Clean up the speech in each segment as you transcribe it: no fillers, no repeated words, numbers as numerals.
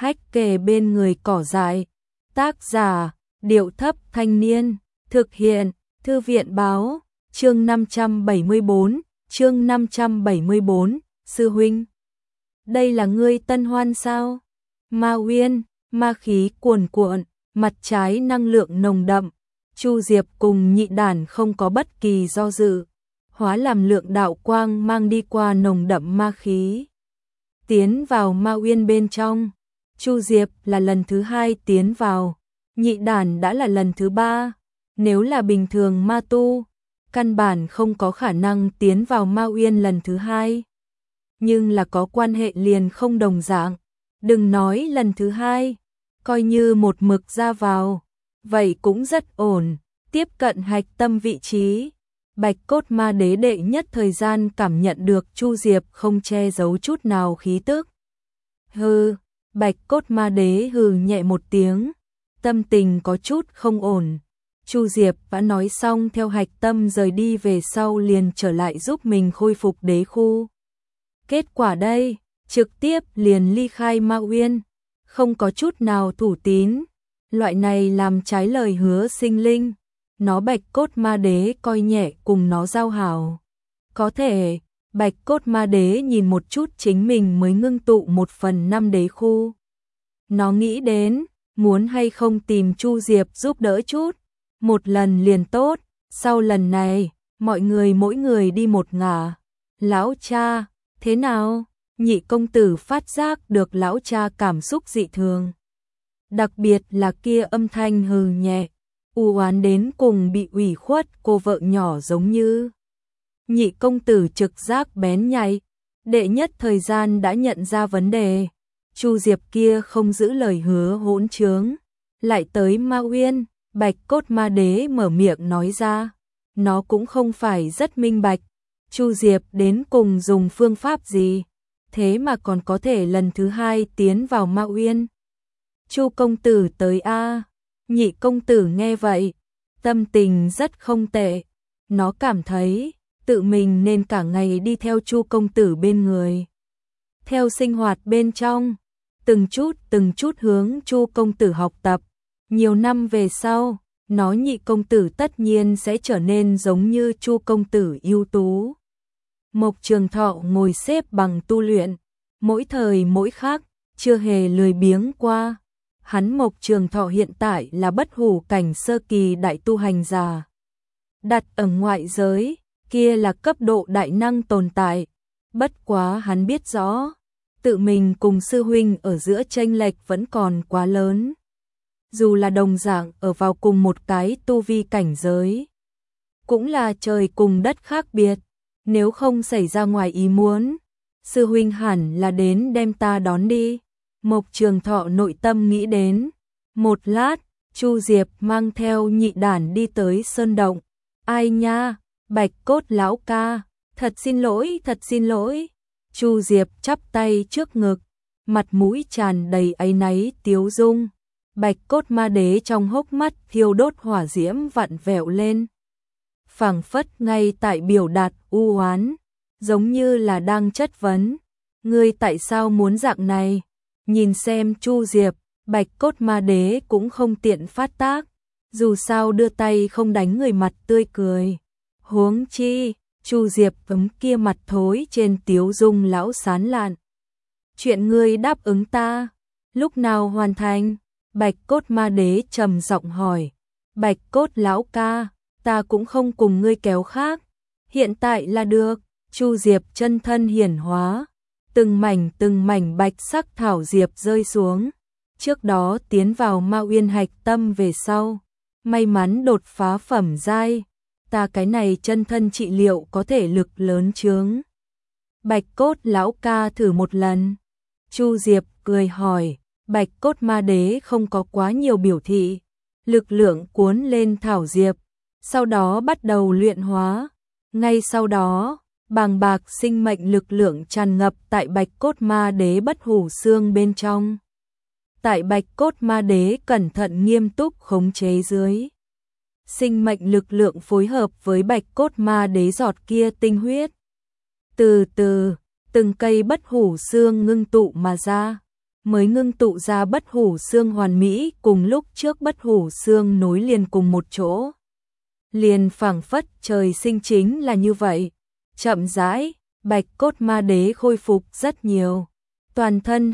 hách kề bên người cỏ dại. Tác giả, Điệu Thấp Thanh Niên. Thực hiện, Thư viện Báo. Chương 574, chương 574, sư huynh. Đây là ngươi Tân Hoan sao? Ma Uyên, ma khí cuồn cuộn, mặt trái năng lượng nồng đậm. Chu Diệp cùng Nhị Đản không có bất kỳ do dự, hóa làm lượng đạo quang mang đi qua nồng đậm ma khí, tiến vào Ma Uyên bên trong. Chu Diệp là lần thứ 2 tiến vào, Nhị Đản đã là lần thứ 3. Nếu là bình thường ma tu, căn bản không có khả năng tiến vào Ma Uyên lần thứ 2. Nhưng là có quan hệ liền không đồng dạng, đừng nói lần thứ 2, coi như một mực ra vào, vậy cũng rất ổn. Tiếp cận hạch tâm vị trí, Bạch Cốt Ma Đế đệ nhất thời gian cảm nhận được Chu Diệp không che giấu chút nào khí tức. Hừ, Bạch Cốt Ma Đế hừ nhẹ một tiếng, tâm tình có chút không ổn. Chu Diệp đã nói xong theo hạch tâm rời đi về sau liền trở lại giúp mình khôi phục đế khu. Kết quả đây, trực tiếp liền ly khai Ma Uyên, không có chút nào thủ tín. Loại này làm trái lời hứa sinh linh, nó Bạch Cốt Ma Đế coi nhẹ cùng nó giao hảo. Có thể, Bạch Cốt Ma Đế nhìn một chút chính mình mới ngưng tụ 1/5 đế khu. Nó nghĩ đến, muốn hay không tìm Chu Diệp giúp đỡ chút, một lần liền tốt, sau lần này, mọi người mỗi người đi một ngả. Lão cha, thế nào? Nhị công tử phát giác được lão cha cảm xúc dị thường. Đặc biệt là kia âm thanh hừ nhẹ, u oán đến cùng bị ủy khuất cô vợ nhỏ giống như. Nhị công tử trực giác bén nhạy, đệ nhất thời gian đã nhận ra vấn đề. Chu Diệp kia không giữ lời hứa hỗn trướng, lại tới Ma Uyên. Bạch Cốt Ma Đế mở miệng nói ra, nó cũng không phải rất minh bạch, Chu Diệp đến cùng dùng phương pháp gì, thế mà còn có thể lần thứ 2 tiến vào Ma Uyên. Chu công tử tới a. Nhị công tử nghe vậy, tâm tình rất không tệ, nó cảm thấy tự mình nên cả ngày đi theo Chu công tử bên người, theo sinh hoạt bên trong, từng chút hướng Chu công tử học tập. Nhiều năm về sau, nó nhị công tử tất nhiên sẽ trở nên giống như Chu công tử ưu tú. Mộc Trường Thọ ngồi xếp bằng tu luyện, mỗi thời mỗi khắc, chưa hề lười biếng qua. Hắn Mộc Trường Thọ hiện tại là bất hủ cảnh sơ kỳ đại tu hành giả. Đặt ở ngoại giới, kia là cấp độ đại năng tồn tại. Bất quá hắn biết rõ, tự mình cùng sư huynh ở giữa chênh lệch vẫn còn quá lớn. Dù là đồng dạng ở vào cùng một cái tu vi cảnh giới, cũng là trời cùng đất khác biệt. Nếu không xảy ra ngoài ý muốn, sư huynh hẳn là đến đem ta đón đi. Mộc Trường Thọ nội tâm nghĩ đến. Một lát, Chu Diệp mang theo Nhị Đản đi tới sơn động. Ai nha, Bạch Cốt lão ca, thật xin lỗi. Chu Diệp chắp tay trước ngực, mặt mũi tràn đầy áy náy tiếu dung. Bạch Cốt Ma Đế trong hốc mắt thiêu đốt hỏa diễm vặn vẹo lên, phảng phất ngay tại biểu đạt u oán, giống như là đang chất vấn, ngươi tại sao muốn dạng này? Nhìn xem Chu Diệp, Bạch Cốt Ma Đế cũng không tiện phát tác, dù sao đưa tay không đánh người mặt tươi cười. Huống chi, Chu Diệp kia mặt thối trên tiếu dung lão sán lạn. Chuyện ngươi đáp ứng ta, lúc nào hoàn thành? Bạch Cốt Ma Đế trầm giọng hỏi. Bạch Cốt lão ca, ta cũng không cùng ngươi kéo khác, hiện tại là được. Chu Diệp chân thân hiển hóa, từng mảnh bạch sắc thảo diệp rơi xuống. Trước đó tiến vào Ma Uyên hạch tâm về sau, may mắn đột phá phẩm giai, ta cái này chân thân trị liệu có thể lực lớn chướng. Bạch Cốt lão ca thử một lần. Chu Diệp cười hỏi. Bạch Cốt Ma Đế không có quá nhiều biểu thị, lực lượng cuốn lên thảo diệp, sau đó bắt đầu luyện hóa. Ngay sau đó, bàng bạc sinh mệnh lực lượng tràn ngập tại Bạch Cốt Ma Đế bất hủ xương bên trong. Tại Bạch Cốt Ma Đế cẩn thận nghiêm túc khống chế dưới, sinh mệnh lực lượng phối hợp với Bạch Cốt Ma Đế giọt kia tinh huyết. Từ từ, từng cây bất hủ xương ngưng tụ mà ra. mới ngưng tụ ra bất hủ xương hoàn mỹ, cùng lúc trước bất hủ xương nối liền cùng một chỗ. Liền phảng phất trời sinh chính là như vậy. Chậm rãi, Bạch Cốt Ma Đế khôi phục rất nhiều. Toàn thân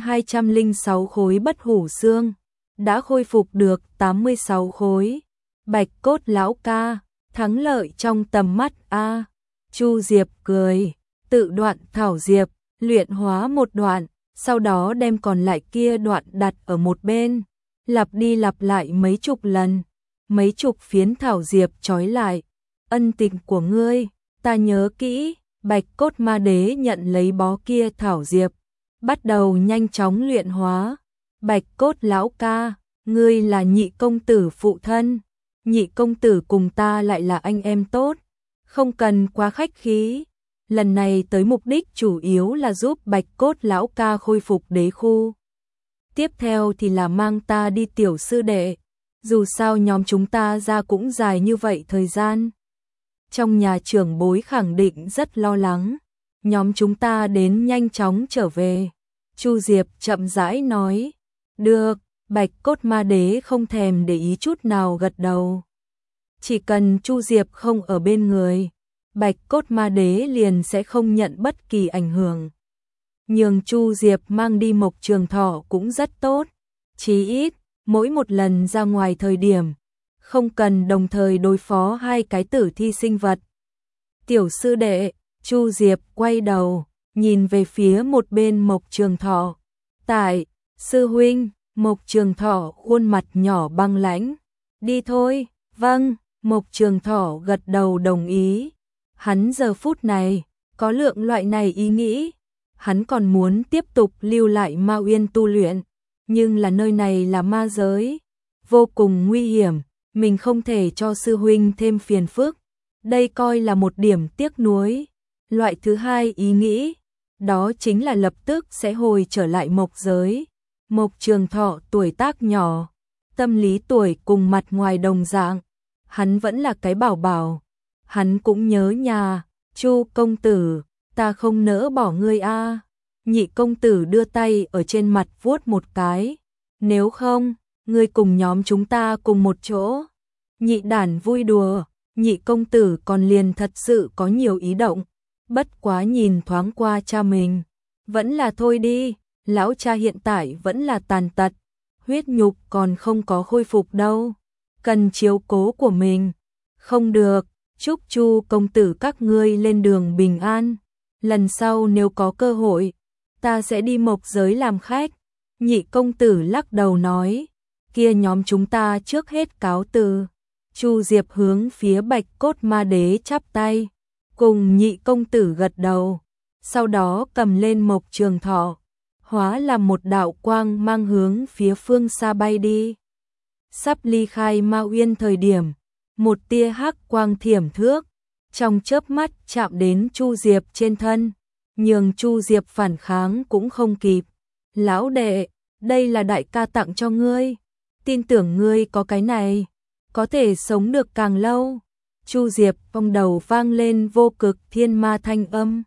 206 khối bất hủ xương, đã khôi phục được 86 khối. Bạch Cốt lão ca, thắng lợi trong tầm mắt a. Chu Diệp cười, tự đoạn thảo diệp, luyện hóa một đoạn, sau đó đem còn lại kia đoạn đặt ở một bên, lặp đi lặp lại mấy chục lần, mấy chục phiến thảo diệp trói lại. Ân tình của ngươi, ta nhớ kỹ. Bạch Cốt Ma Đế nhận lấy bó kia thảo diệp, bắt đầu nhanh chóng luyện hóa. Bạch Cốt lão ca, ngươi là Nhị công tử phụ thân, Nhị công tử cùng ta lại là anh em tốt, không cần quá khách khí. Lần này tới mục đích chủ yếu là giúp Bạch Cốt lão ca khôi phục đế khu. Tiếp theo thì là mang ta đi tiểu sư đệ, dù sao nhóm chúng ta ra cũng dài như vậy thời gian. Trong nhà trưởng bối khẳng định rất lo lắng, nhóm chúng ta đến nhanh chóng trở về. Chu Diệp chậm rãi nói, được. Bạch Cốt Ma Đế không thèm để ý chút nào gật đầu. Chỉ cần Chu Diệp không ở bên người, Bạch Cốt Ma Đế liền sẽ không nhận bất kỳ ảnh hưởng. Nhường Chu Diệp mang đi Mộc Trường Thọ cũng rất tốt, chí ít mỗi một lần ra ngoài thời điểm không cần đồng thời đối phó hai cái tử thi sinh vật. Tiểu sư đệ, Chu Diệp quay đầu, nhìn về phía một bên Mộc Trường Thọ. Tại, sư huynh. Mộc Trường Thọ khuôn mặt nhỏ băng lãnh. Đi thôi, vâng. Mộc Trường Thọ gật đầu đồng ý. Hắn giờ phút này, có lượng loại này ý nghĩ. Hắn còn muốn tiếp tục lưu lại Ma Uyên tu luyện. Nhưng là nơi này là ma giới, vô cùng nguy hiểm. Mình không thể cho sư huynh thêm phiền phức. Đây coi là một điểm tiếc nuối. Loại thứ hai ý nghĩ, đó chính là lập tức sẽ hồi trở lại mộc giới. Mộc Trường Thọ tuổi tác nhỏ, tâm lý tuổi cùng mặt ngoài đồng dạng, hắn vẫn là cái bảo bảo. Hắn cũng nhớ nhà. Chu công tử, ta không nỡ bỏ ngươi a. Nhị công tử đưa tay ở trên mặt vuốt một cái. Nếu không, ngươi cùng nhóm chúng ta cùng một chỗ. Nhị đản vui đùa, nhị công tử còn liền thật sự có nhiều ý động. Bất quá nhìn thoáng qua cha mình, vẫn là thôi đi. Lão cha hiện tại vẫn là tàn tật, huyết nhục còn không có khôi phục đâu, cần chiếu cố của mình. Không được, chúc Chu công tử các ngươi lên đường bình an. Lần sau nếu có cơ hội, ta sẽ đi mộc giới làm khách. Nhị công tử lắc đầu nói, kia nhóm chúng ta trước hết cáo từ. Chu Diệp hướng phía Bạch Cốt Ma Đế chắp tay, cùng nhị công tử gật đầu, sau đó cầm lên Mộc Trường Thọ, hóa làm một đạo quang mang hướng phía phương xa bay đi. Sắp ly khai Ma Uyên thời điểm, một tia hắc quang thiểm thước, trong chớp mắt chạm đến Chu Diệp trên thân, nhường Chu Diệp phản kháng cũng không kịp. Lão đệ, đây là đại ca tặng cho ngươi, tin tưởng ngươi có cái này, có thể sống được càng lâu. Chu Diệp trong đầu vang lên vô cực thiên ma thanh âm.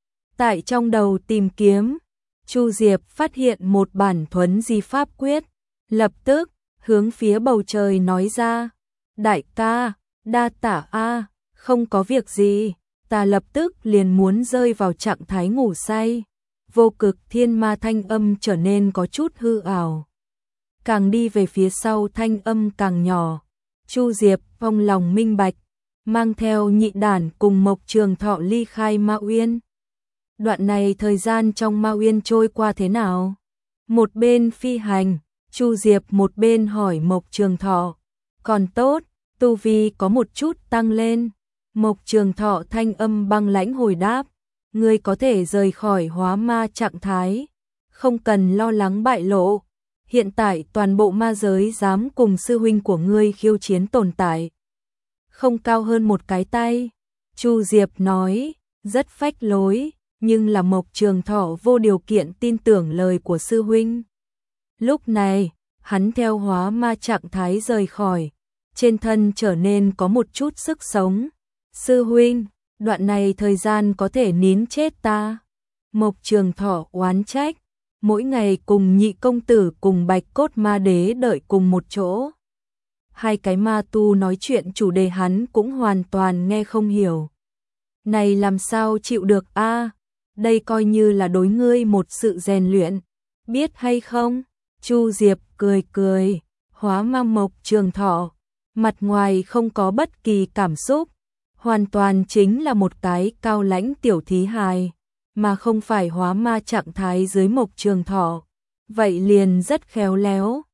Tại trong đầu tìm kiếm, Chu Diệp phát hiện một bản thuấn di pháp quyết, lập tức hướng phía bầu trời nói ra, đại ca, đa tả a, không có việc gì, ta lập tức liền muốn rơi vào trạng thái ngủ say. Vô cực thiên ma thanh âm trở nên có chút hư ảo, càng đi về phía sau thanh âm càng nhỏ. Chu Diệp trong lòng minh bạch, mang theo nhị đản cùng Mộc Trường Thọ ly khai Ma Uyên. Đoạn này thời gian trong Ma Uyên trôi qua thế nào? Một bên phi hành, Chu Diệp một bên hỏi Mộc Trường Thọ. Còn tốt, tu vi có một chút tăng lên. Mộc Trường Thọ thanh âm băng lãnh hồi đáp, ngươi có thể rời khỏi hóa ma trạng thái, không cần lo lắng bại lộ. Hiện tại toàn bộ ma giới dám cùng sư huynh của ngươi khiêu chiến tồn tại không cao hơn một cái tay. Chu Diệp nói, rất phách lối, nhưng là Mộc Trường Thọ vô điều kiện tin tưởng lời của sư huynh. Lúc này, hắn theo hóa ma trạng thái rời khỏi, trên thân trở nên có một chút sức sống. Sư huynh, đoạn này thời gian có thể nín chết ta. Mộc Trường Thọ oán trách, mỗi ngày cùng Nhị công tử cùng Bạch Cốt Ma Đế đợi cùng một chỗ. Hai cái ma tu nói chuyện chủ đề hắn cũng hoàn toàn nghe không hiểu. Này làm sao chịu được a? Đây coi như là đối ngươi một sự rèn luyện, biết hay không? Chu Diệp cười cười, hóa ma Mộc Trường Thọ, mặt ngoài không có bất kỳ cảm xúc, hoàn toàn chính là một cái cao lãnh tiểu thí hài, mà không phải hóa ma trạng thái dưới Mộc Trường Thọ. Vậy liền rất khéo léo.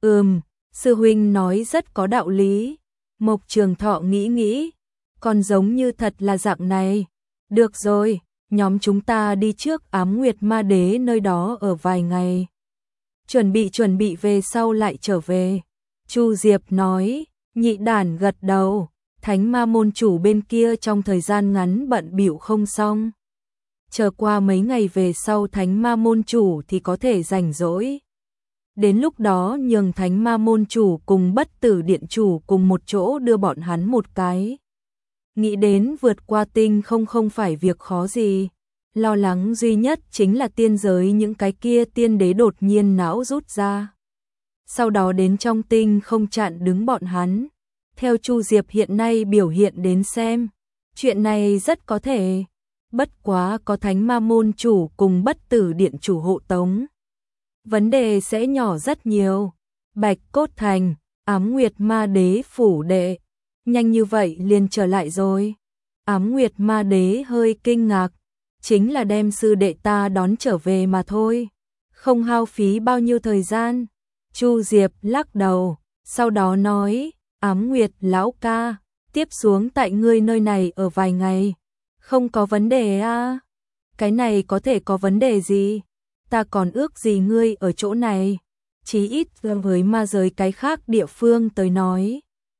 Sư huynh nói rất có đạo lý. Mộc Trường Thọ nghĩ nghĩ, còn giống như thật là dạng này. Được rồi, nhóm chúng ta đi trước Ám Nguyệt Ma Đế nơi đó ở vài ngày. Chuẩn bị về sau lại trở về. Chu Diệp nói. Nhị đản gật đầu. Thánh ma môn chủ bên kia trong thời gian ngắn bận bịu không xong. Chờ qua mấy ngày về sau thánh ma môn chủ thì có thể rảnh rỗi. Đến lúc đó nhường thánh ma môn chủ cùng Bất Tử Điện chủ cùng một chỗ đưa bọn hắn một cái. Nghĩ đến vượt qua tinh không phải việc khó gì. Lo lắng duy nhất chính là tiên giới những cái kia tiên đế đột nhiên não rút ra. Sau đó đến trong tinh không chặn đứng bọn hắn. Theo Chu Diệp hiện nay biểu hiện đến xem, chuyện này rất có thể. Bất quá có thánh ma môn chủ cùng Bất Tử Điện chủ hộ tống, vấn đề sẽ nhỏ rất nhiều. Bạch Cốt Thành, Ám Nguyệt Ma Đế phủ đệ, nhanh như vậy liền trở lại rồi. Ám Nguyệt Ma Đế hơi kinh ngạc, chính là đem sư đệ ta đón trở về mà thôi, không hao phí bao nhiêu thời gian. Chu Diệp lắc đầu, sau đó nói, Ám Nguyệt lão ca, tiếp xuống tại ngươi nơi này ở vài ngày, không có vấn đề à? Cái này có thể có vấn đề gì? Ta còn ước gì ngươi ở chỗ này, chí ít với ma giới cái khác địa phương tới nói.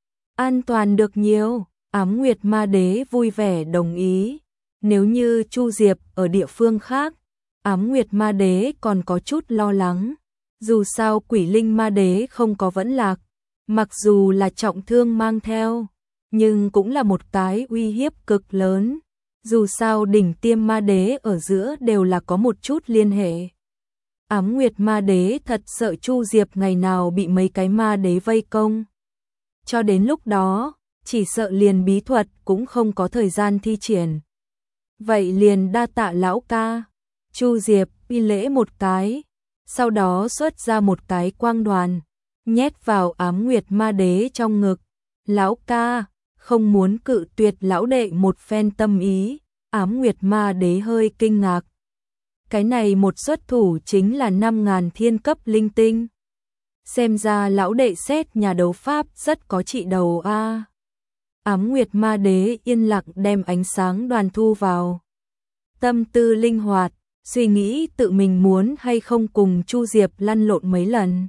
An toàn được nhiều. Ám Nguyệt Ma Đế vui vẻ đồng ý. Nếu như Chu Diệp ở địa phương khác, Ám Nguyệt Ma Đế còn có chút lo lắng. Dù sao Quỷ Linh Ma Đế không có vẫn lạc, mặc dù là trọng thương mang theo, nhưng cũng là một cái uy hiếp cực lớn. Dù sao đỉnh tiêm ma đế ở giữa đều là có một chút liên hệ. Ám Nguyệt Ma Đế thật sợ Chu Diệp ngày nào bị mấy cái ma đế vây công. Cho đến lúc đó, chỉ sợ liền bí thuật cũng không có thời gian thi triển. Vậy liền đa tạ lão ca. Chu Diệp bi lễ một cái, sau đó xuất ra một cái quang đoàn, nhét vào Ám Nguyệt Ma Đế trong ngực. Lão ca, không muốn cự tuyệt lão đệ một phen tâm ý. Ám Nguyệt Ma Đế hơi kinh ngạc. Cái này một xuất thủ chính là 5.000 thiên cấp linh tinh. Xem ra lão đệ xét nhà đấu pháp rất có trị đầu a. Ám Nguyệt Ma Đế yên lặng đem ánh sáng đoàn thu vào. Tâm tư linh hoạt, suy nghĩ tự mình muốn hay không cùng Chu Diệp lăn lộn mấy lần.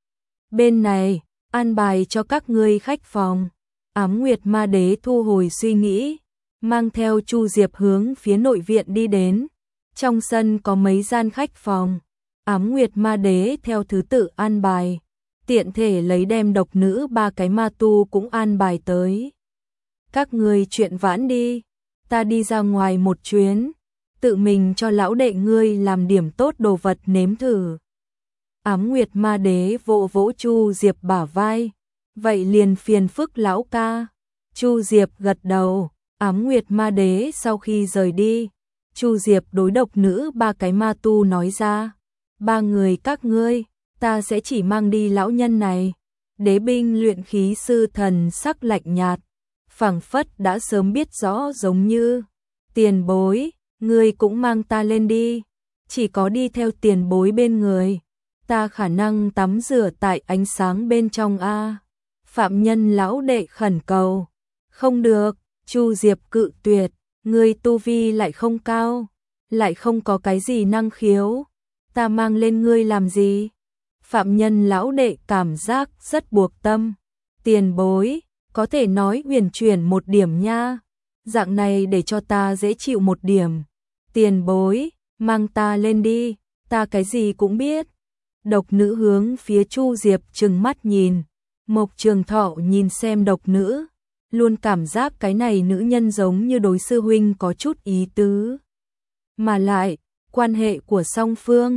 Bên này, an bài cho các ngươi khách phòng. Ám Nguyệt Ma Đế thu hồi suy nghĩ, mang theo Chu Diệp hướng phía nội viện đi đến. Trong sân có mấy gian khách phòng, Ám Nguyệt Ma Đế theo thứ tự an bài, tiện thể lấy đem độc nữ 3 cái ma tu cũng an bài tới. Các ngươi chuyện vãn đi, ta đi ra ngoài một chuyến, tự mình cho lão đệ ngươi làm điểm tốt đồ vật nếm thử. Ám Nguyệt Ma Đế vỗ vỗ Chu Diệp bả vai, vậy liền phiền phức lão ca. Chu Diệp gật đầu. Ám Nguyệt Ma Đế sau khi rời đi, Chu Diệp đối độc nữ 3 cái ma tu nói ra, 3 người các ngươi, ta sẽ chỉ mang đi lão nhân này. Đế binh luyện khí sư thần sắc lạnh nhạt, phảng phất đã sớm biết rõ giống như, tiền bối, ngươi cũng mang ta lên đi, chỉ có đi theo tiền bối bên người, ta khả năng tắm rửa tại ánh sáng bên trong a. Phạm Nhân lão đệ khẩn cầu, không được. Chu Diệp cự tuyệt, ngươi tu vi lại không cao, lại không có cái gì năng khiếu, ta mang lên ngươi làm gì? Phạm Nhân lão đệ cảm giác rất buộc tâm. Tiền bối, có thể nói huyền chuyển một điểm nha, dạng này để cho ta dễ chịu một điểm. Tiền bối, mang ta lên đi, ta cái gì cũng biết. Độc nữ hướng phía Chu Diệp trừng mắt nhìn, Mộc Trường Thọ nhìn xem độc nữ, luôn cảm giác cái này nữ nhân giống như đối sư huynh có chút ý tứ. Mà lại, quan hệ của song phương,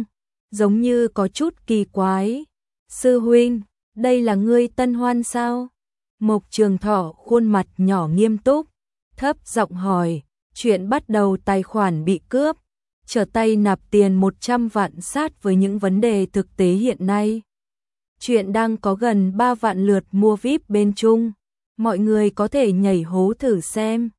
giống như có chút kỳ quái. Sư huynh, đây là ngươi tân hoan sao? Mộc Trường Thọ khuôn mặt nhỏ nghiêm túc, thấp giọng hỏi, chuyện bắt đầu tài khoản bị cướp, trở tay nạp tiền 100 vạn sát với những vấn đề thực tế hiện nay. Chuyện đang có gần 3 vạn lượt mua VIP bên Trung, mọi người có thể nhảy hố thử xem.